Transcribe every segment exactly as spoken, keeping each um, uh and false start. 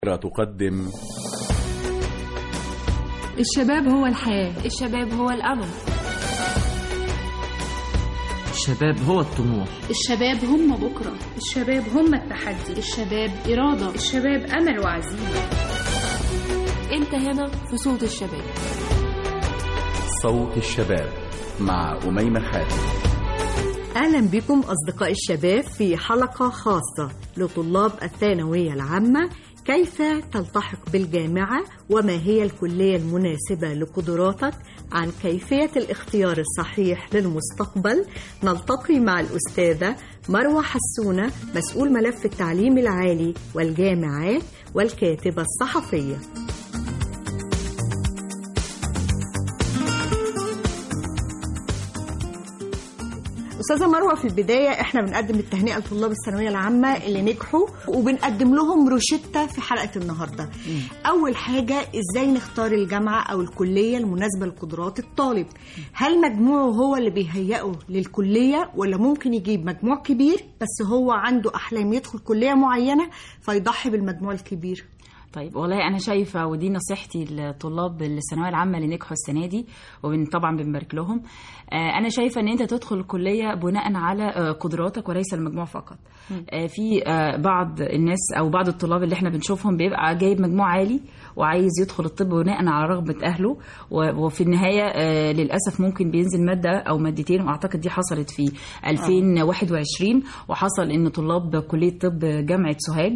تقدم الشباب هو الحياة، الشباب هو الأمل، الشباب هو الطموح، الشباب هم بكرة، الشباب هم التحدي، الشباب إرادة، الشباب أمل وعزيمة. أنت هنا في صوت الشباب. صوت الشباب مع أميمة حاتم. أهلا بكم أصدقاء الشباب في حلقة خاصة لطلاب الثانوية العامة. كيف تلتحق بالجامعة وما هي الكلية المناسبة لقدراتك؟ عن كيفية الاختيار الصحيح للمستقبل نلتقي مع الأستاذة مروة حسونة، مسؤول ملف التعليم العالي والجامعات والكاتبة الصحفية. أستاذة مروة، في البداية احنا بنقدم التهنئة لطلاب الثانوية العامة اللي نجحوا وبنقدم لهم روشتة في حلقة النهاردة. م. أول حاجة، إزاي نختار الجامعة أو الكلية المناسبة لقدرات الطالب؟ هل مجموعه هو اللي بيهيئه للكلية ولا ممكن يجيب مجموع كبير بس هو عنده أحلام يدخل كلية معينة فيضحي بالمجموع الكبير؟ طيب والله أنا شايفة، ودي نصيحتي لطلاب الثانوية العامة اللي نجحوا السنة دي وطبعا بنبارك لهم. أنا شايفة أن أنت تدخل الكلية بناء على قدراتك وليس المجموع فقط. في بعض الناس أو بعض الطلاب اللي احنا بنشوفهم بيبقى جايب مجموع عالي وعايز يدخل الطب بناء على رغبة أهله، وفي النهاية للأسف ممكن بينزل مادة أو مادتين، وأعتقد دي حصلت في ألفين وواحد وعشرين، وحصل أن طلاب كلية طب جامعة سوهاج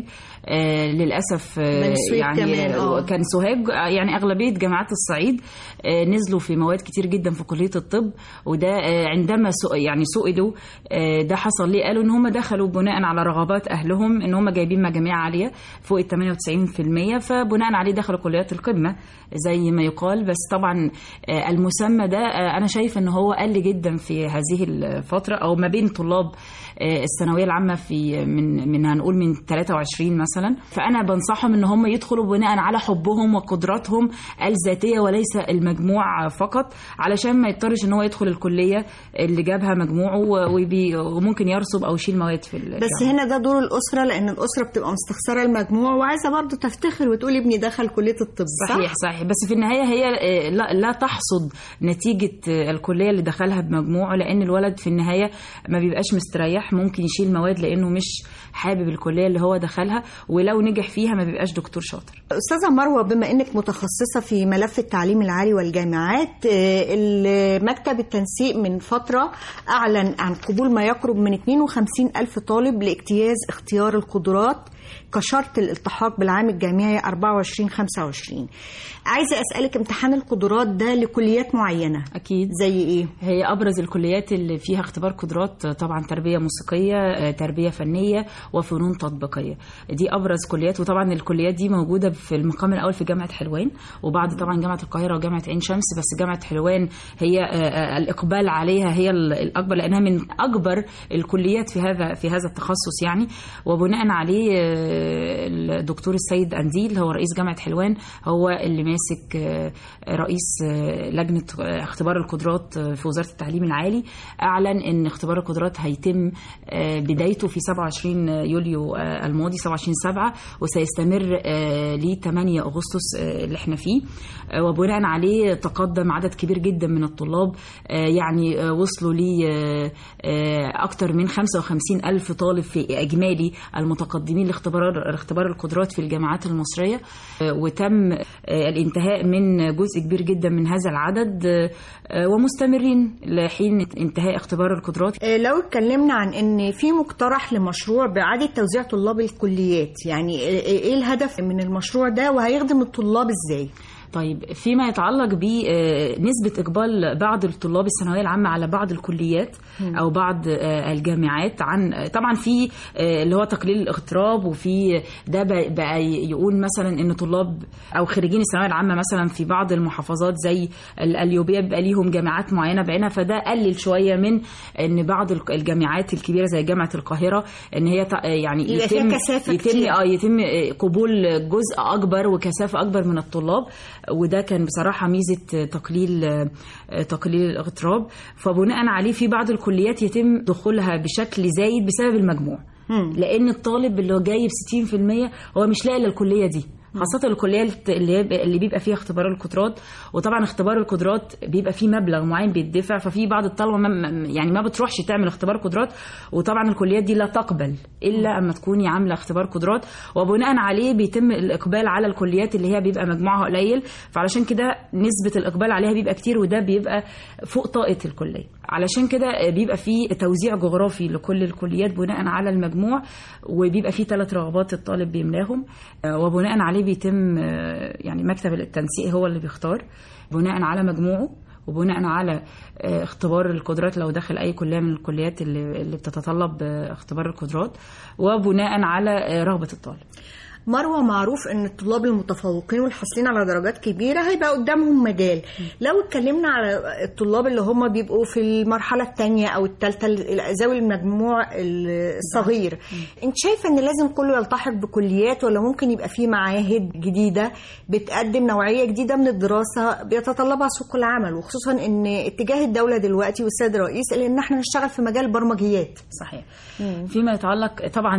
للأسف يعني كان سوهاج يعني أغلبية جامعات الصعيد نزلوا في مواد كتير جدا في كلية الطب، وده عندما يعني سئلوا ده حصل ليه، قالوا ان هم دخلوا بناء على رغبات اهلهم، ان هم جايبين مجاميع عاليه فوق ال ثمانية وتسعين بالمية، فبناء عليه دخلوا كليات القمه زي ما يقال. بس طبعا المسمى ده انا شايفه ان هو قل جدا في هذه الفتره، او ما بين طلاب الثانويه العامه في من من هنقول من ثلاثة وعشرين مثلا. فانا بنصحهم ان هم يدخلوا بناء على حبهم وقدراتهم الذاتيه وليس المجموع فقط، علشان ما يضطرش ان هو يدخل الكليه اللي جابها مجموعه وممكن يرسب او يشيل مواد في الجامعة. بس هنا ده دور الاسره، لان الاسره بتبقى مستخسره المجموع وعايزه برضو تفتخر وتقول ابني دخل كليه الطب. صحيح صحيح، بس في النهايه هي لا, لا تحصد نتيجه الكليه اللي دخلها بمجموعه، لان الولد في النهايه ما بيبقاش مستريح، ممكن يشيل مواد لانه مش حابب الكليه اللي هو دخلها، ولو نجح فيها ما بيبقاش دكتور شاطر. استاذه مروه، بما انك متخصصه في ملف التعليم العالي والجامعات، مكتب التنسيق من فتره اعلن عن قبول ما يقرب من اثنين وخمسين ألف طالب لاجتياز اختيار القدرات كشرط الالتحاق بالعام الجامعي أربعة وعشرين خمسة وعشرين. عايزة أسألك، امتحان القدرات ده لكليات معينة أكيد زي إيه؟ هي أبرز الكليات اللي فيها اختبار قدرات طبعا تربية موسيقية، تربية فنية، وفنون تطبيقية. دي أبرز كليات، وطبعا الكليات دي موجودة في المقام الأول في جامعة حلوان، وبعد طبعا جامعة القاهرة وجامعة عين شمس. بس جامعة حلوان هي الإقبال عليها هي الأكبر، لأنها من أكبر الكليات في هذا في هذا التخصص يعني. وبناء عليه الدكتور السيد أنديل هو رئيس جامعة حلوان، هو اللي ماسك رئيس لجنة اختبار القدرات في وزارة التعليم العالي، أعلن أن اختبار القدرات هيتم بدايته في سبعة وعشرين يوليو الماضي، سبعة وعشرين سبعة، وسيستمر ل ثمانية أغسطس اللي احنا فيه. وبناء عليه تقدم عدد كبير جدا من الطلاب، يعني وصلوا لي أكثر من خمسة وخمسين ألف طالب في إجمالي المتقدمين لاختبار اختبار القدرات في الجامعات المصرية، وتم الانتهاء من جزء كبير جدا من هذا العدد، ومستمرين لحين انتهاء اختبار القدرات. لو اتكلمنا عن ان في مقترح لمشروع بإعادة توزيع طلاب الكليات، يعني ايه الهدف من المشروع ده وهيخدم الطلاب ازاي؟ طيب، فيما يتعلق بنسبة إقبال بعض الطلاب الثانوية العامة على بعض الكليات أو بعض الجامعات، عن طبعا في اللي هو تقليل الاغتراب، وفي ده بقى يقول مثلا إن طلاب أو خريجين الثانوية العامة مثلا في بعض المحافظات زي القليوبية بيبقى ليهم جامعات معينة بعينها، فده قلل شوية من إن بعض الجامعات الكبيرة زي جامعة القاهرة إن هي يعني يتم يتم آه يتم قبول جزء أكبر وكثافة أكبر من الطلاب، وده كان بصراحة ميزة تقليل تقليل الاغتراب. فبناء عليه في بعض الكليات يتم دخولها بشكل زايد بسبب المجموع. لان الطالب اللي هو جايب ستين في المية هو مش لاقي للكليه دي، خاصة الكلية اللي اللي بيبقى فيها اختبار القدرات. وطبعا اختبار القدرات بيبقى فيه مبلغ معين بيدفع، ففي بعض الطلبة ما يعني ما بتروحش تعمل اختبار قدرات، وطبعا الكليات دي لا تقبل إلا أما تكوني عاملة اختبار قدرات، وبناء عليه بيتم الإقبال على الكليات اللي هي بيبقى مجموعها قليل، فعلشان كده نسبة الإقبال عليها بيبقى كتير، وده بيبقى فوق طاقة الكلية. علشان كده بيبقى فيه توزيع جغرافي لكل الكليات بناء على المجموع، وبيبقى فيه ثلاث رغبات الطالب بيملاهم، وبناء عليه بيتم يعني مكتب التنسيق هو اللي بيختار بناء على مجموعه، وبناء على اختبار القدرات لو دخل أي كلية من الكليات اللي, اللي بتتطلب اختبار القدرات، وبناء على رغبة الطالب. مروة، معروف ان الطلاب المتفوقين والحاصلين على درجات كبيرة هيبقى قدامهم مجال. لو اتكلمنا على الطلاب اللي هم بيبقوا في المرحلة الثانية او الثالثة ذوي المجموع الصغير، انت شايفة ان لازم كله يلتحق بكليات، ولا ممكن يبقى في معاهد جديدة بتقدم نوعية جديدة من الدراسة بيتطلبها سوق العمل، وخصوصا ان اتجاه الدولة دلوقتي والسيد الرئيس ان احنا نشتغل في مجال البرمجيات؟ صحيح. مم. فيما يتعلق طبعا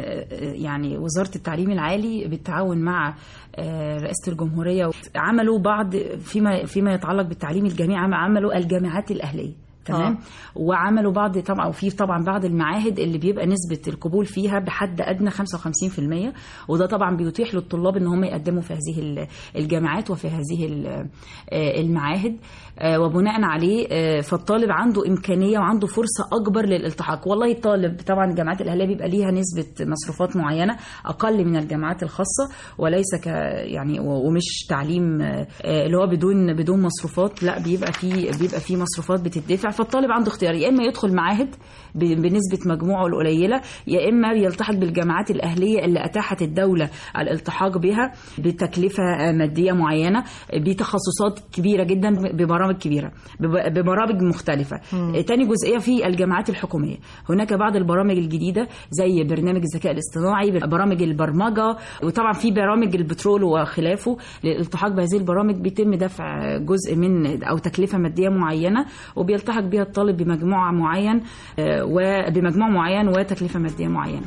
يعني وزارة التعليم العالي بالتعاون مع رئاسة الجمهورية عملوا بعض فيما فيما يتعلق بالتعليم الجامعي، عملوا الجامعات الأهلية، تمام. آه. وعملوا بعض طبعا، وفي طبعا بعض المعاهد اللي بيبقى نسبة القبول فيها بحد أدنى خمسة وخمسين في المية، وده طبعا بيتيح للطلاب ان هم يقدموا في هذه الجامعات وفي هذه المعاهد، وبناء عليه فالطالب عنده إمكانية وعنده فرصة أكبر للالتحاق. والله الطالب طبعا الجامعات الأهلية بيبقى ليها نسبة مصروفات معينة أقل من الجامعات الخاصة، وليس ك يعني ومش تعليم اللي هو بدون بدون مصروفات، لا بيبقى فيه بيبقى فيه مصروفات بتدفع. فالطالب عنده اختيار، يا إما يدخل معاهد بنسبة مجموعه القليلة، يا إما يلتحق بالجامعات الأهلية اللي أتاحت الدولة الالتحاق بها بتكلفة مادية معينة، بتخصصات كبيرة جدا، ببرامج كبيرة، ببرامج مختلفة. مم. تاني جزئية في الجامعات الحكومية، هناك بعض البرامج الجديدة زي برنامج الذكاء الاصطناعي، برامج البرمجة، وطبعا في برامج البترول وخلافه. للالتحاق بهذه البرامج بيتم دفع جزء من أو تكلفة مادية معينة، وبيلتحق بها الطالب بمجموعة معين وبمجموع معين وتكلفة مادية معينة.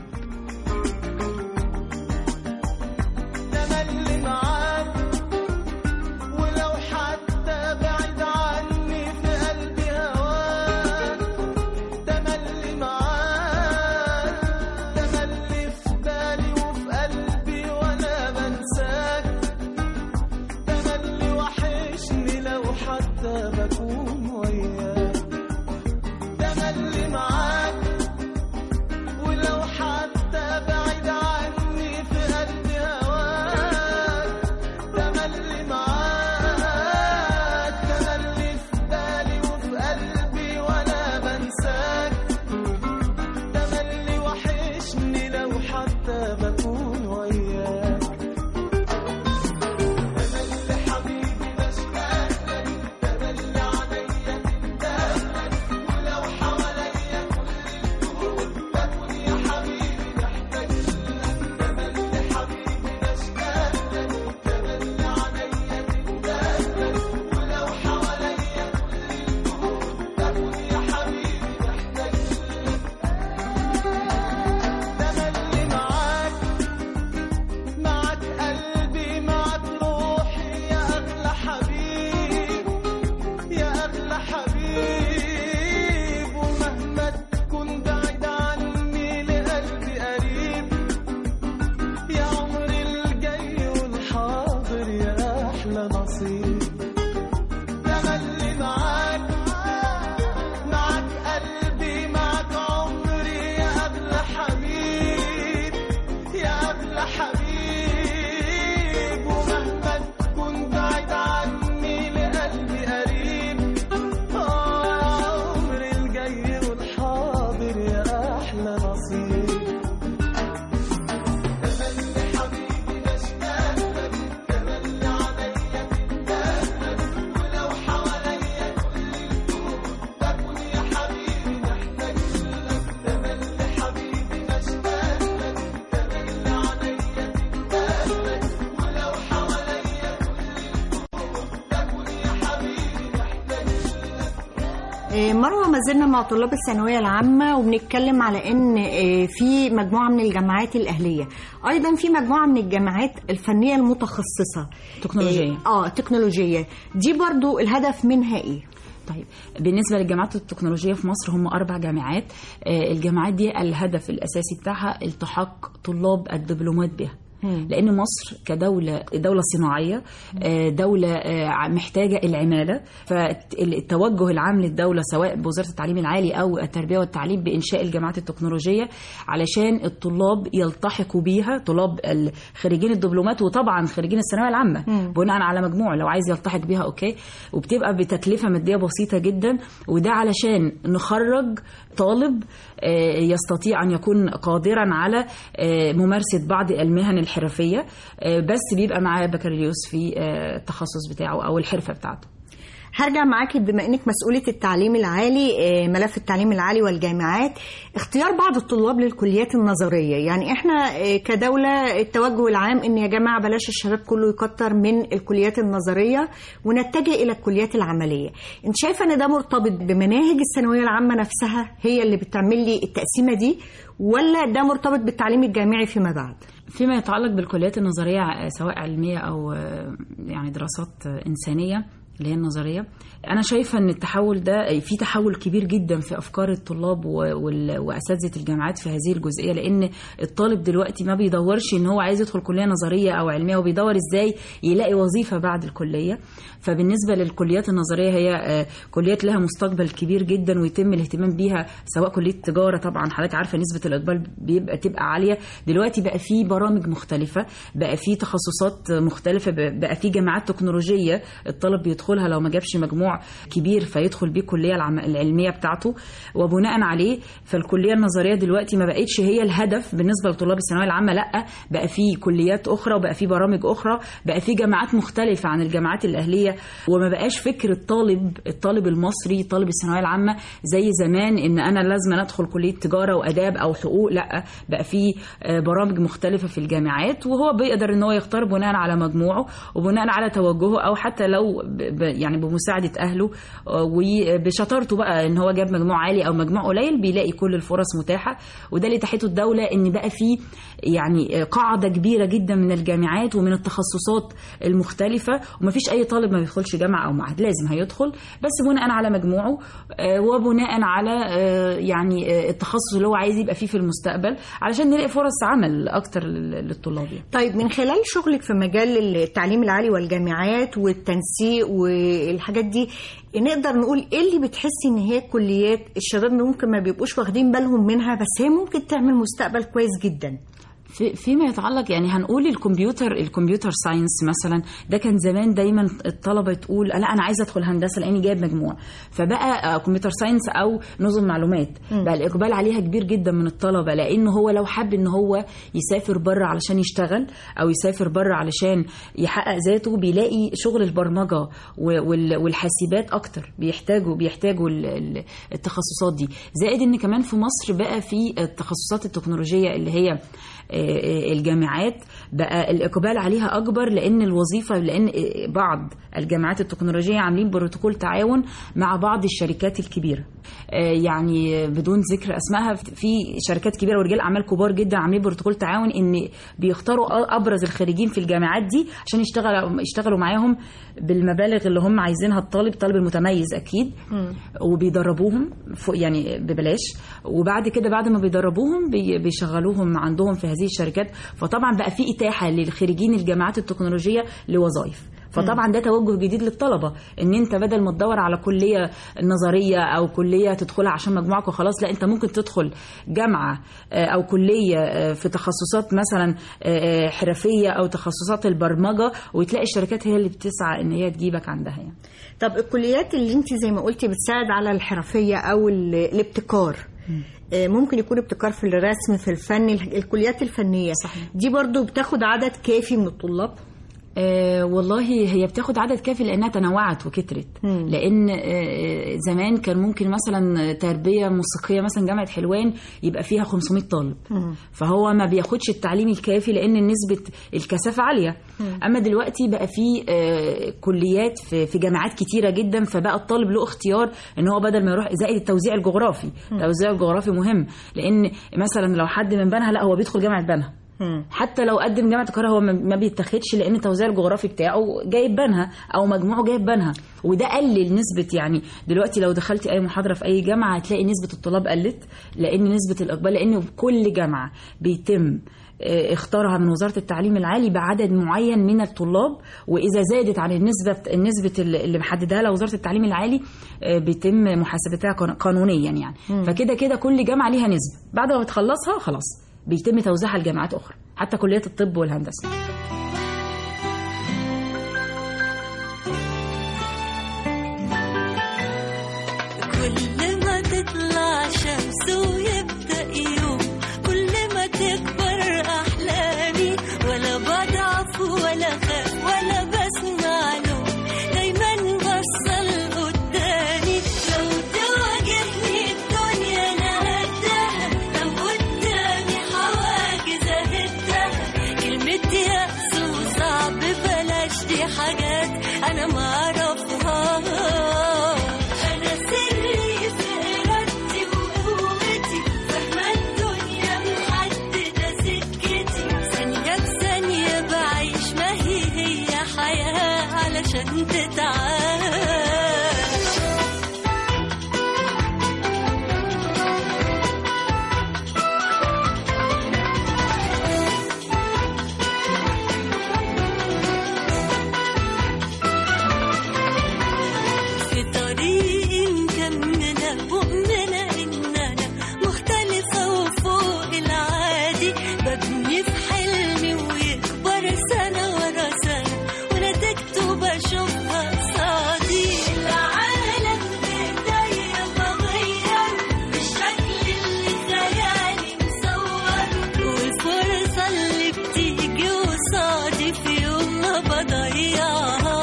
مروة، ما زلنا مع طلاب الثانوية العامة وبنتكلم على ان في مجموعة من الجامعات الأهلية، أيضا في مجموعة من الجامعات الفنية المتخصصة تكنولوجية. اه تكنولوجية دي برضو الهدف منها ايه؟ طيب بالنسبة للجامعات التكنولوجية في مصر هم أربع جامعات. الجامعات دي الهدف الأساسي بتاعها التحاق طلاب الدبلومات بها، لأن مصر كدولة دولة صناعية، دولة محتاجة العمالة، فالتوجه العام للدولة سواء بوزارة التعليم العالي أو التربية والتعليم بإنشاء الجامعات التكنولوجية علشان الطلاب يلتحقوا بيها، طلاب خريجين الدبلومات وطبعا خريجين الثانوية العامة بناء على مجموع لو عايز يلتحق بيها أوكي، وبتبقى بتكلفة مادية بسيطة جدا، وده علشان نخرج طالب يستطيع أن يكون قادرا على ممارسة بعض المهن الحرفية، بس بيبقى معاه بكالوريوس في التخصص بتاعه أو الحرفة بتاعته. هرجع معاكي بما انك مسؤولة التعليم العالي، ملف التعليم العالي والجامعات، اختيار بعض الطلاب للكليات النظرية. يعني احنا كدولة التوجه العام ان يا جماعة بلاش الشباب كله يكتر من الكليات النظرية ونتجه الى الكليات العملية. انت شايفة ان ده مرتبط بمناهج الثانوية العامة نفسها هي اللي بتعمل لي التقسيمة دي، ولا ده مرتبط بالتعليم الجامعي فيما بعد؟ فيما يتعلق بالكليات النظرية سواء علمية أو يعني دراسات إنسانية اللي هي النظرية، أنا شايفة أن التحول ده في تحول كبير جدا في أفكار الطلاب وأساتذة الجامعات في هذه الجزئية، لأن الطالب دلوقتي ما بيدورش أن هو عايز يدخل كلية نظرية أو علمية، وبيدور إزاي يلاقي وظيفة بعد الكلية. فبالنسبة للكليات النظرية هي كليات لها مستقبل كبير جدا ويتم الاهتمام بيها، سواء كلية تجارة طبعا حضرتك عارفة نسبة الإقبال بيبقى تبقى عالية دلوقتي، بقى في برامج مختلفة، بقى في تخصصات مختلفة، بقى في جامعات تكنولوجية الطالب بيدخلها لو ما جابش مجموع كبير فيدخل بيه الكلية العلمية بتاعته، وبناء عليه فالكلية النظرية دلوقتي ما بقتش هي الهدف بالنسبة لطلاب الثانوية العامة، لا بقى في كليات أخرى وبقى في برامج أخرى، بقى في جامعات مختلفة عن الجامعات الأهلية، وما بقاش فكر الطالب الطالب المصري طالب الثانوية العامة زي زمان إن أنا لازم أدخل كلية تجارة وآداب أو حقوق، لا بقى في برامج مختلفة في الجامعات، وهو بيقدر إن هو يختار بناء على مجموعه وبناء على توجهه، أو حتى لو يعني بمساعدة أهله وبشطارته بقى إن هو جاب مجموع عالي أو مجموع قليل بيلاقي كل الفرص متاحة. وده اللي تحته الدولة إن بقى فيه يعني قاعدة كبيرة جدا من الجامعات ومن التخصصات المختلفة، ومفيش أي طالب ما بيدخلش جامعة أو معهد، لازم هيدخل بس بناء على مجموعه وبناء على يعني التخصص اللي هو عايز يبقى فيه في المستقبل علشان نلاقي فرص عمل أكتر للطلاب. طيب من خلال شغلك في مجال التعليم العالي والجامعات والتنسيق والحاجات دي، نقدر نقول ايه اللي بتحسي ان هي كليات الشباب ممكن ما بيبقوش واخدين بالهم منها بس هي ممكن تعمل مستقبل كويس جدا؟ في فيما يتعلق يعني هنقول الكمبيوتر الكمبيوتر ساينس مثلا، ده كان زمان دايما الطلبه تقول لا انا عايزه ادخل هندسه لاني جايب مجموع، فبقى كمبيوتر ساينس او نظم معلومات م. بقى الاقبال عليها كبير جدا من الطلبه، لانه هو لو حب ان هو يسافر بره علشان يشتغل او يسافر بره علشان يحقق ذاته بيلاقي شغل البرمجه والحاسبات اكتر، بيحتاجوا بيحتاجوا التخصصات دي، زائد ان كمان في مصر بقى في التخصصات التكنولوجيه اللي هي الجامعات بقى الإقبال عليها أكبر، لأن الوظيفة لأن بعض الجامعات التكنولوجية عاملين بروتوكول تعاون مع بعض الشركات الكبيرة، يعني بدون ذكر أسمائها، في شركات كبيرة ورجال أعمال كبار جدا عاملين بروتوكول تعاون إن بيختاروا أبرز الخريجين في الجامعات دي عشان يشتغلوا يشتغلوا معاهم بالمبالغ اللي هم عايزينها، الطالب الطالب المتميز أكيد، وبيدربوهم يعني ببلاش، وبعد كده بعد ما بيدربوهم بيشغلوهم عندهم في هذه الشركات، فطبعا بقى في إتاحة للخريجين الجامعات التكنولوجية لوظائف، فطبعا ده توجه جديد للطلبة ان انت بدل ما تدور على كلية نظرية او كلية تدخلها عشان مجموعك وخلاص، لا انت ممكن تدخل جامعة او كلية في تخصصات مثلا حرفية او تخصصات البرمجة، وتلاقي الشركات هي اللي بتسعى ان هي تجيبك عندها يعني. طب الكليات اللي انت زي ما قلتي بتساعد على الحرفية او الابتكار، ممكن يكون ابتكار في الرسم في الفن، الكليات الفنية صحيح. دي برضو بتاخد عدد كافي من الطلاب؟ آه والله هي بتاخد عدد كافي لانها تنوعت وكترت. مم. لان آه زمان كان ممكن مثلا تربيه موسيقيه مثلا جامعه حلوان يبقى فيها خمسمية طالب. مم. فهو ما بياخدش التعليم الكافي لان نسبه الكثافه عاليه. مم. اما دلوقتي بقى في آه كليات في, في جامعات كتيره جدا، فبقى الطالب له اختيار ان هو بدل ما يروح، زائد التوزيع الجغرافي. مم. التوزيع الجغرافي مهم، لان مثلا لو حد من بنها لا هو بيدخل جامعه بنها. مم. حتى لو قدم جامعة القاهرة هو ما بيتاخدش لأن التوزيع الجغرافي بتاعه جايب بنها أو مجموعه جايب بنها، وده قلل نسبة. يعني دلوقتي لو دخلتي أي محاضرة في أي جامعة هتلاقي نسبة الطلاب قلت، لأن نسبة الإقبال، لأن كل جامعة بيتم اختارها من وزارة التعليم العالي بعدد معين من الطلاب، وإذا زادت عن النسبة النسبة اللي محددها لها وزارة التعليم العالي بيتم محاسبتها قانونيا يعني. مم. فكده كده كل جامعة ليها نسبة، بعد ما بتخلصها خلاص بيتم توزيعها لجامعات أخرى، حتى كليات الطب والهندسة. كل ما تطلع شمس ويبدأ يوم، كل ما تكبر أحلامي، ولا بضعف ولا خاف ولا بسمع له، دايما بصل قدامي. لو تواجهني الدنيا أنا قدها، لو قدامي حواجز أهدها، كلمة يأس وصعب بلاش، دي حاجات أنا معرفهاش. علشان تتعاش. في طريقي مكملة مؤمنة إن أنا مختلفة وفوق العادي، ببني في حلمي ويكبر سنة ورا سنة، ونتيجته بشوفها قصادي. العالم بإيديا بغير بالشكل اللي خيالي مصور، والفرصة اللي بتيجي قصادي في يوم ما بضيعها.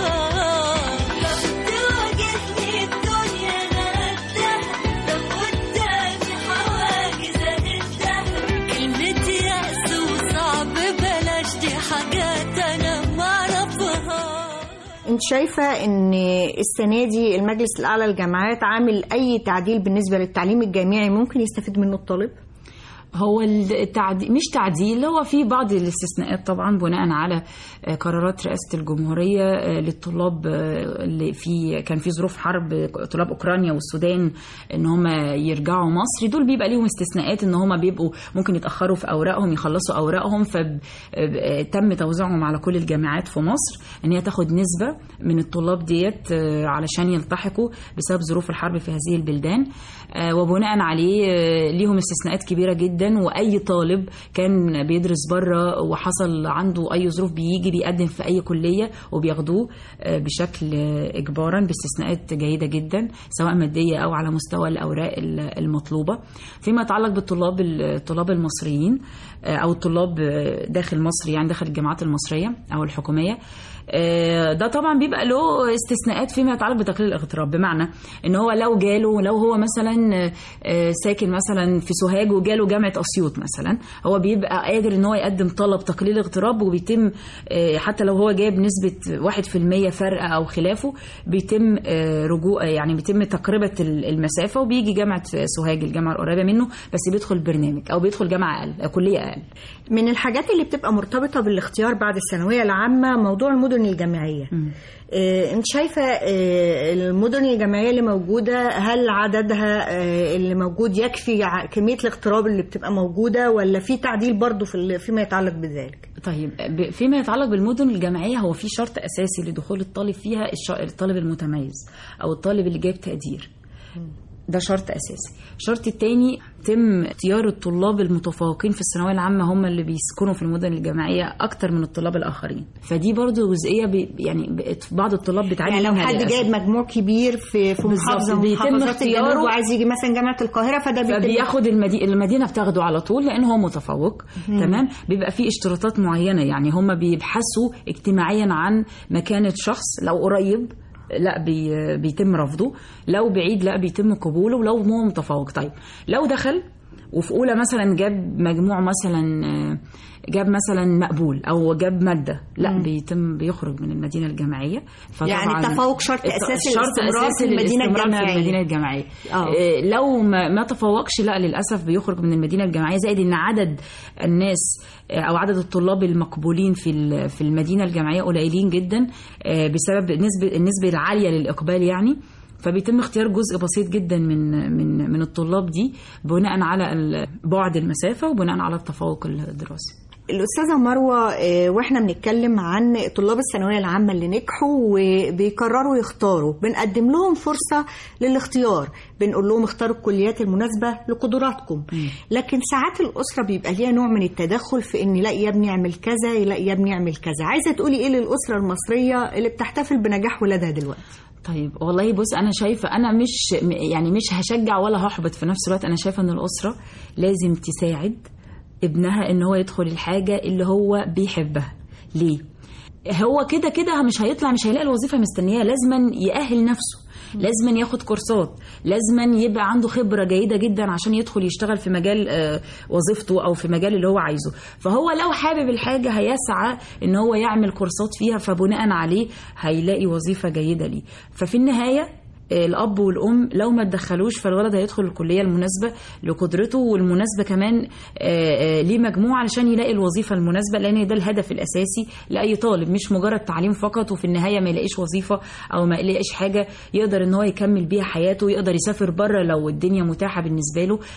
لو تواجهني الدنيا أنا قدها، لو قدامي حواجز أهدها، كلمة يأس وصعب بلاش، دي حاجات أنا معرفها. انت شايفة ان السنة دي المجلس الأعلى للجامعات عامل أي تعديل بالنسبة للتعليم الجامعي ممكن يستفيد منه الطالب؟ هو التعديل مش تعديل، هو في بعض الاستثناءات طبعا بناء على قرارات رئاسة الجمهورية للطلاب اللي في كان في ظروف حرب، طلاب أوكرانيا والسودان ان هم يرجعوا مصر، دول بيبقى ليهم استثناءات ان هم بيبقوا ممكن يتأخروا في أوراقهم، يخلصوا أوراقهم، فتم توزيعهم على كل الجامعات في مصر ان هي تاخد نسبة من الطلاب ديت علشان يلتحقوا بسبب ظروف الحرب في هذه البلدان، وبناء عليه ليهم استثناءات كبيرة جدا. وأي طالب كان بيدرس بره وحصل عنده أي ظروف بيجي بيقدم في أي كلية وبياخدوه بشكل إجبارا باستثناءات جيدة جدا سواء مادية أو على مستوى الأوراق المطلوبة. فيما يتعلق بالطلاب الطلاب المصريين أو الطلاب داخل مصر، يعني داخل الجامعات المصرية أو الحكومية، ده طبعا بيبقى له استثناءات فيما يتعلق بتقليل الاغتراب، بمعنى ان هو لو جاله لو هو مثلا ساكن مثلا في سوهاج وجاله جامعة أسيوط مثلا، هو بيبقى قادر ان هو يقدم طلب تقليل اغتراب، وبيتم حتى لو هو جايب نسبة واحد في المية فرق او خلافه بيتم رجوع، يعني بيتم تقربة المسافة وبيجي جامعة سوهاج الجامعة القريبة منه، بس بيدخل برنامج او بيدخل جامعة اقل، كلية اقل. من الحاجات اللي بتبقى مرتبطة بالاختيار بعد الثانوية العامة موضوع المدن الجامعية. آه، انت شايفة آه، المدن الجامعية اللي موجودة هل عددها آه، اللي موجود يكفي كمية الاغتراب اللي بتبقى موجودة، ولا في تعديل برضو في فيما يتعلق بذلك؟ طيب فيما يتعلق بالمدن الجامعية هو في شرط أساسي لدخول الطالب فيها، الطالب المتميز أو الطالب اللي جايب تقدير. ده شرط أساسي. الشرط الثاني تم اختيار الطلاب المتفوقين في الثانوية العامة هم اللي بيسكنوا في المدن الجامعية أكتر من الطلاب الآخرين، فدي برضو جزئية بي يعني بعض الطلاب بتعاني يعني لو منها حد للأسف. جايب مجموع كبير في في محافظة من محافظات الجنوب وعايز يجي مثلا جامعة القاهرة، فده فبياخد المدينة المدينة بتاخده على طول لأن هو متفوق. مم. تمام. بيبقى فيه اشتراطات معينة، يعني هم بيبحثوا اجتماعيا عن مكانة شخص، لو قريب لا بي بيتم رفضه، لو بعيد لا بيتم قبوله، ولو هو متفوق. طيب لو دخل وفي أولى مثلا جاب مجموع مثلا جاب مثلا مقبول أو جاب مادة، لا مم. بيتم بيخرج من المدينة الجامعية. يعني التفوق شرط أساسي شرط الاستمرار أساسي في المدينة الجامعية. في المدينة الجامعية. إيه لو ما, ما تفوقش لا للأسف بيخرج من المدينة الجامعية، زائد إن عدد الناس أو عدد الطلاب المقبولين في في المدينة الجامعية قليلين جدا بسبب النسبة النسبة العالية للإقبال يعني. فبيتم اختيار جزء بسيط جدا من من من الطلاب دي بناء على بعد المسافة وبناء على التفوق الدراسي. الأستاذة مروة، وإحنا بنتكلم عن طلاب الثانوية العامة اللي نجحوا وبيقرروا يختاروا، بنقدم لهم فرصة للاختيار، بنقول لهم اختاروا الكليات المناسبة لقدراتكم. م. لكن ساعات الأسرة بيبقى ليها نوع من التدخل في إن لا يا ابني اعمل كذا، لا يا ابني اعمل كذا. عايزة تقولي إيه للأسرة المصرية اللي بتحتفل بنجاح ولادها دلوقتي؟ طيب والله بص، أنا شايفة أنا مش يعني مش هشجع ولا هحبط في نفس الوقت. أنا شايفة إن الأسرة لازم تساعد ابنها إن هو يدخل الحاجة اللي هو بيحبها. ليه؟ هو كده كده مش هيطلع مش هيلاقي الوظيفة مستنياه، لازما يأهل نفسه، لازما ياخد كورسات، لازما يبقى عنده خبرة جيدة جدا عشان يدخل يشتغل في مجال وظيفته أو في مجال اللي هو عايزه. فهو لو حابب الحاجة هيسعى إن هو يعمل كورسات فيها، فبناء عليه هيلاقي وظيفة جيدة ليه. ففي النهاية الأب والأم لو ما تدخلوش فالولد هيدخل الكلية المناسبة لقدرته، والمناسبة كمان ليه مجموع علشان يلاقي الوظيفة المناسبة، لأن ده الهدف الأساسي لأي طالب، مش مجرد تعليم فقط وفي النهاية ما يلاقيش وظيفة أو ما يلاقيش حاجة يقدر إن هو يكمل بيها حياته، يقدر يسافر بره لو الدنيا متاحة بالنسبة له.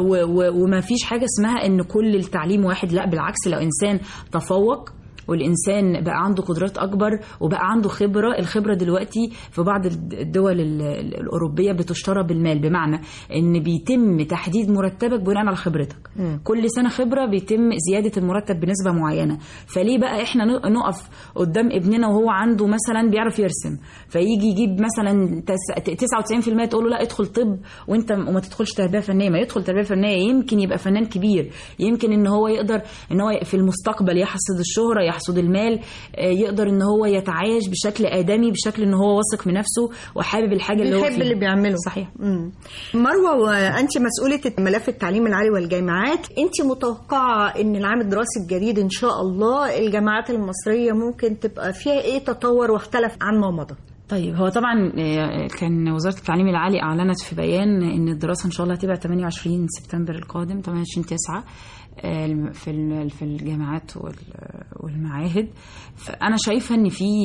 وما فيش حاجة اسمها إن كل التعليم واحد، لا بالعكس، لو إنسان تفوق والإنسان بقى عنده قدرات أكبر وبقى عنده خبرة، الخبرة دلوقتي في بعض الدول الأوروبية بتشترى بالمال، بمعنى إن بيتم تحديد مرتبك بناء على خبرتك. م. كل سنة خبرة بيتم زيادة المرتب بنسبة معينة. فليه بقى إحنا نقف قدام ابننا وهو عنده مثلا بيعرف يرسم، فيجي يجيب مثلا تسعة وتسعين بالمية تقول له لا ادخل طب وانت وما تدخلش تربية فنية؟ ما يدخل تربية فنية، يمكن يبقى فنان كبير، يمكن إن هو يقدر إن هو في المستقبل يحصد الشهرة، يحصد المال، يقدر ان هو يتعايش بشكل آدمي، بشكل ان هو واثق من نفسه وحابب الحاجة اللي هو فيها، بيحب اللي بيعمله. صحيح. مم. مروة، وانت مسؤولة ملف التعليم العالي والجامعات، انت متوقعة ان العام الدراسي الجديد ان شاء الله الجامعات المصرية ممكن تبقى فيها ايه تطور واختلف عن ما مضى؟ طيب هو طبعا كان وزارة التعليم العالي أعلنت في بيان ان الدراسة ان شاء الله هتبقى ثمانية وعشرين سبتمبر القادم، ثمانية وعشرين تسعة في في الجامعات والمعاهد. فأنا شايفة ان في،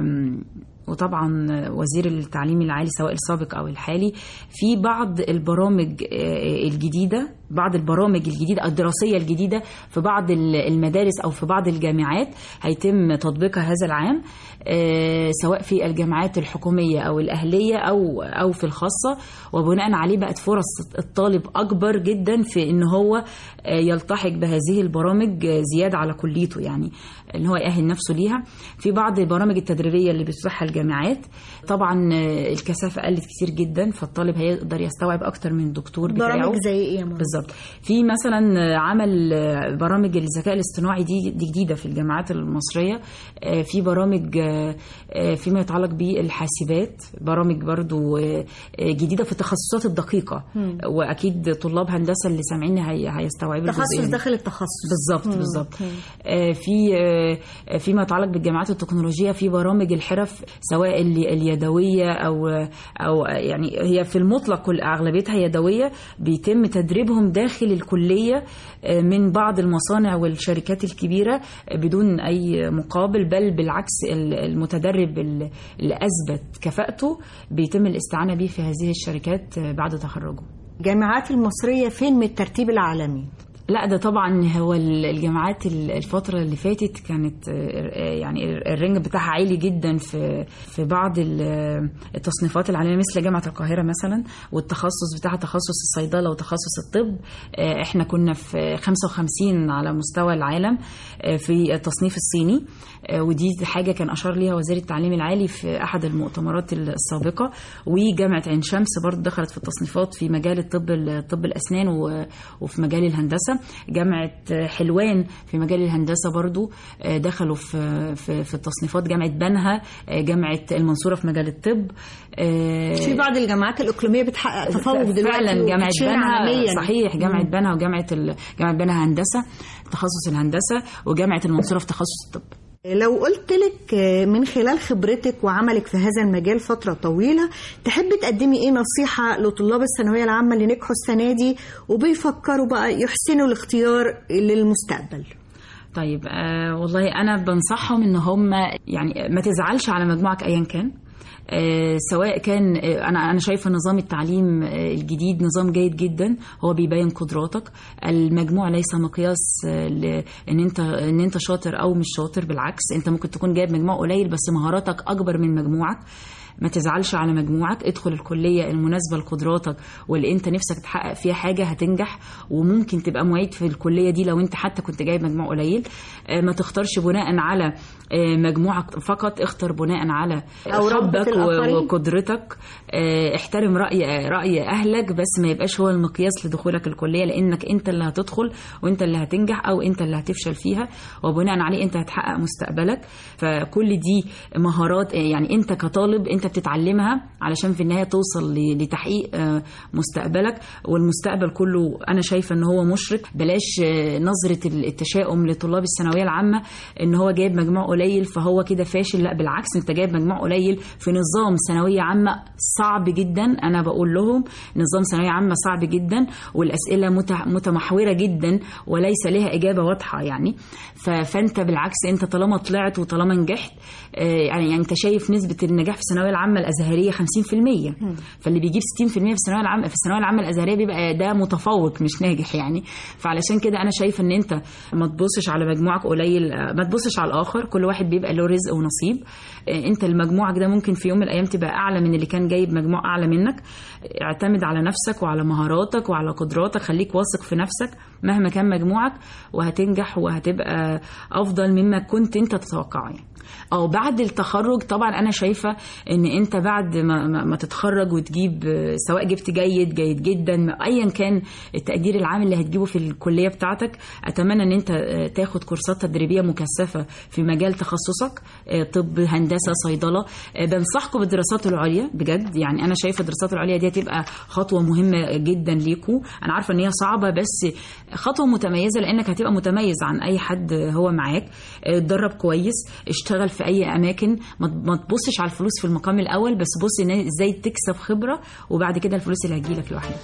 وطبعا وزير التعليم العالي سواء السابق أو الحالي، في بعض البرامج الجديدة، بعض البرامج الجديدة الدراسية الجديدة في بعض المدارس أو في بعض الجامعات هيتم تطبيقها هذا العام، سواء في الجامعات الحكومية أو الأهلية أو أو في الخاصة. وبناء عليه بقت فرص الطالب أكبر جدا في إن هو يلتحق بهذه البرامج زيادة على كليته، يعني إن هو يأهل نفسه ليها. في بعض البرامج التدريبية اللي بتتيحها الجامعات طبعا الكثافة قلت كتير جدا، فالطالب هيقدر يستوعب أكتر من دكتور بتاعه. برامج زي إيه يا ماما؟ بالظبط. في مثلا عمل برامج الذكاء الاصطناعي دي دي جديدة في الجامعات المصرية. في برامج فيما يتعلق بالحاسبات، برامج برضو جديدة في التخصصات الدقيقة. م. وأكيد طلاب هندسة اللي سامعين هيستوعبوا تخصص داخل التخصص. بالظبط بالظبط. في فيما يتعلق بالجامعات التكنولوجية في برامج الحرف سواء اليدوية أو أو يعني هي في المطلق كل أغلبيتها يدوية، بيتم تدريبهم داخل الكلية من بعض المصانع والشركات الكبيرة بدون أي مقابل، بل بالعكس المتدرب اللي أثبت كفاءته بيتم الاستعانة به في هذه الشركات بعد تخرجه. الجامعات المصرية فين من الترتيب العالمي؟ لا ده طبعا هو الجامعات الفترة اللي فاتت كانت يعني الرينج بتاعها عالي جدا في في بعض التصنيفات العالمية مثل جامعة القاهرة مثلا، والتخصص بتاعها تخصص الصيدلة وتخصص الطب احنا كنا في خمسة وخمسين على مستوى العالم في التصنيف الصيني، ودي حاجة كان أشار ليها وزير التعليم العالي في أحد المؤتمرات السابقة. وجامعة عين شمس برضو دخلت في التصنيفات في مجال الطب الطب الأسنان وفي مجال الهندسة. جامعة حلوان في مجال الهندسة برضو دخلوا في في, في التصنيفات. جامعة بنها، جامعة المنصورة في مجال الطب. في بعض الجامعات الإقليمية بتحقق تفوق دلوقتي فعلا. جامعة بنها صحيح، جامعة بنها وجامعة جامعة بنها هندسة تخصص الهندسة، وجامعة المنصورة في تخصص الطب. لو قلت لك من خلال خبرتك وعملك في هذا المجال فترة طويلة، تحب تقدمي ايه نصيحة لطلاب الثانوية العامة اللي نجحوا السنة دي وبيفكروا بقى يحسنوا الاختيار للمستقبل؟ طيب آه والله أنا بنصحهم إن هم يعني ما تزعلش على مجموعك أيا كان. آه سواء كان آه انا انا شايفه نظام التعليم آه الجديد نظام جيد جدا، هو بيبين قدراتك. المجموع ليس مقياس آه ان انت ان انت شاطر او مش شاطر، بالعكس انت ممكن تكون جايب مجموع قليل بس مهاراتك اكبر من مجموعك. ما تزعلش على مجموعك، ادخل الكلية المناسبة لقدراتك واللي انت نفسك تحقق فيها حاجة هتنجح، وممكن تبقى معيد في الكلية دي لو انت حتى كنت جايب مجموع قليل. ما تختارش بناء على مجموعك فقط، اختر بناء على حبك وقدرتك. احترم رأي رأي أهلك بس ما يبقاش هو المقياس لدخولك الكلية، لأنك انت اللي هتدخل وانت اللي هتنجح أو انت اللي هتفشل فيها، وبناء عليه انت هتحقق مستقبلك. فكل دي مهارات يعني انت كطالب انت بتتعلمها علشان في النهاية توصل لتحقيق مستقبلك. والمستقبل كله أنا شايفة ان هو مشرق. بلاش نظرة التشاؤم لطلاب الثانوية العامة ان هو جايب مجموع قليل فهو كده فاشل. لا بالعكس، انت جايب مجموع قليل في نظام ثانوية عامة صعب جدا. انا بقول لهم نظام ثانوية عامة صعب جدا، والأسئلة متمحورة جدا وليس لها إجابة واضحة يعني. فانت بالعكس انت طالما طلعت وطالما نجحت يعني انت شايف نسبة النجاح في الثانوية العامة الأزهرية خمسين في المية، فاللي بيجيب ستين في المية في الثانوية العامة في الثانوية العامة الأزهرية بيبقى ده متفوق مش ناجح يعني. فعلشان كده أنا شايفة إن أنت ما تبصش على مجموعك قليل، ما تبصش على الآخر. كل واحد بيبقى له رزق ونصيب. أنت المجموعك ده ممكن في يوم من الأيام تبقى أعلى من اللي كان جايب مجموع أعلى منك. اعتمد على نفسك وعلى مهاراتك وعلى قدراتك، خليك واثق في نفسك مهما كان مجموعك، وهتنجح وهتبقى أفضل مما كنت أنت تتوقعه يعني. أو بعد التخرج طبعا أنا شايفة إن أنت بعد ما, ما تتخرج وتجيب سواء جبت جيد جيد جدا أيا كان التقدير العام اللي هتجيبه في الكلية بتاعتك، أتمنى إن أنت تاخد كورسات تدريبية مكثفة في مجال تخصصك، طب هندسة صيدلة. بنصحكم بالدراسات العليا بجد يعني. أنا شايفة الدراسات العليا دي هتبقى خطوة مهمة جدا ليكم. أنا عارفة إن هي صعبة بس خطوة متميزة، لأنك هتبقى متميز عن أي حد هو معاك. اتدرب كويس، اشتغل في أي أماكن، ما تبصش على الفلوس في المقام الأول، بس بص إزاي تكسب خبرة وبعد كده الفلوس اللي هتجيلك لوحدها.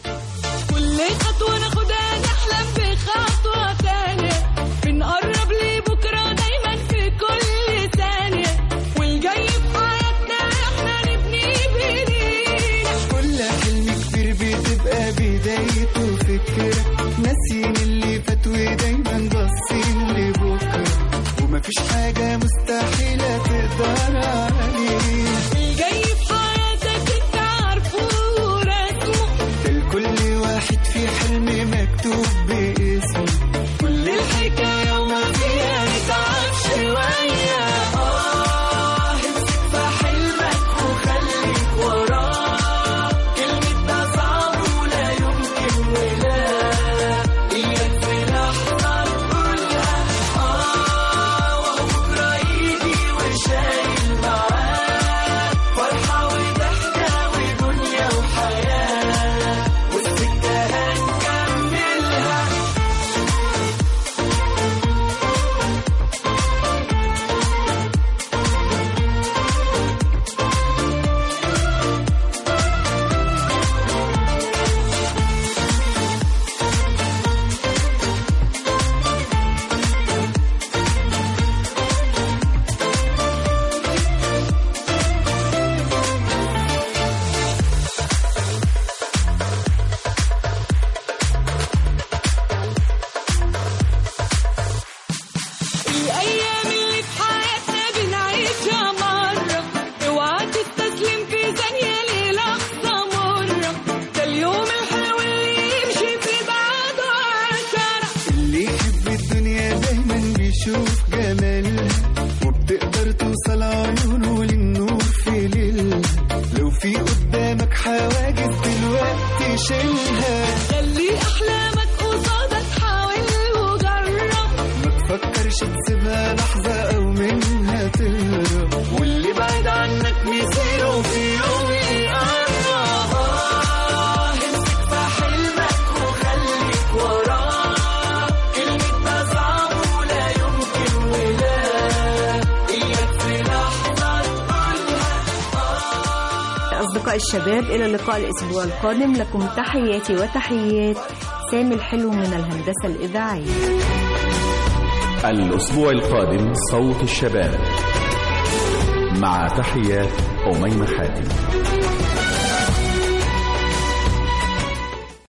كل خطوة ناخدها نحلم بخطوة تانية، بنقرب لبكرة دايما في كل ثانية، والجاي في حياتنا احنا نبني بإيدينا. كل حلم كبير بتبقى بدايته فكرة، ناسين اللي فات ودايما باصين لبكرة، ومفيش حاجة مستحيلة تقدر عليه. الجاي في حياتك انت عارفه ورسمه، ده لكل واحد في حلم توصل عيونه للنور في ليل. لو في قدامك حواجز دلوقتي شيلها، خلي أحلامك قصادك حاول وجرب، ما تفكرش تسيبها لحظة أو منها تهرب، واللي بعيد عنك مصيره وفي يوم يقرب. آه امسك في حلمك وخليك وراه، كلمة صعب ولا يمكن ولا إياك في لحظة تقولها. أصدقاء الشباب، إلى اللقاء الأسبوع القادم. لكم تحياتي وتحيات سامي الحلو من الهندسة الإذاعية. الأسبوع القادم صوت الشباب، مع تحيات أميمة خاتم.